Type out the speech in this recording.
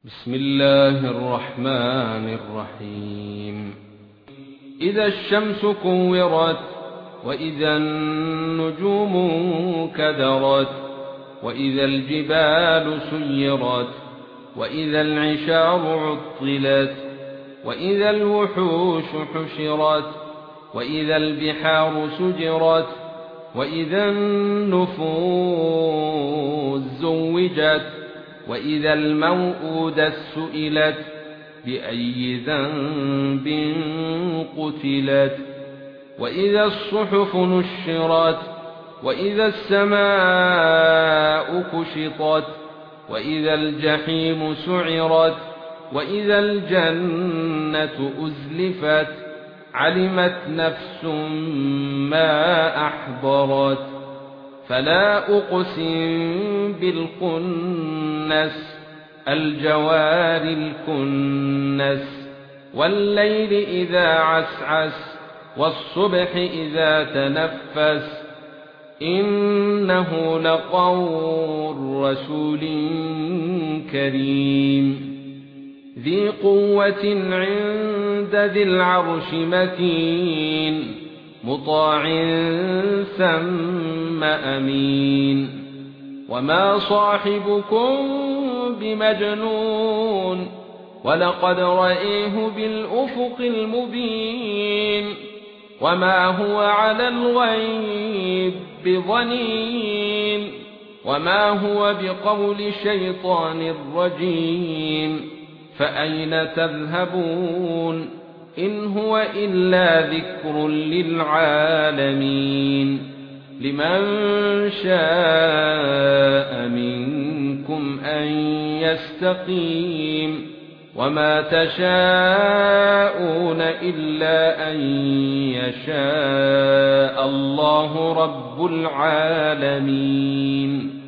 بسم الله الرحمن الرحيم. إذا الشمس كورت وإذا النجوم كدرت وإذا الجبال سيرت وإذا العشار عطلت وإذا الوحوش حشرت وإذا البحار سجرت وإذا النفوس زوجت وإذا الموءودة سئلت بأي ذنب قتلت وإذا الصحف نشرت وإذا السماء كشطت وإذا الجحيم سعرت وإذا الجنة أزلفت علمت نفس ما أحضرت. فلا أقسم بالخنس الجوار الكنس والليل إذا عسعس والصبح إذا تنفس إنه لقول رسول كريم ذي قوة عند ذي العرش مكين مطاع ثم أمين. وما صاحبكم بمجنون ولقد رأيه بالأفق المبين وما هو على الغيب بضنين وما هو بقول شيطان رجيم. فأين تذهبون إن هو إلا ذكر للعالمين. لمن شاء منكم أن يستقيم وما تشاءون إلا أن يشاء الله رب العالمين.